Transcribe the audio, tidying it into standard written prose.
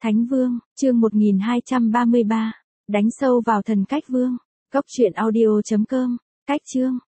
Thánh Vương, chương 1233. Đánh sâu vào thần cách vương. Cốc truyện audio.com. Cách chương.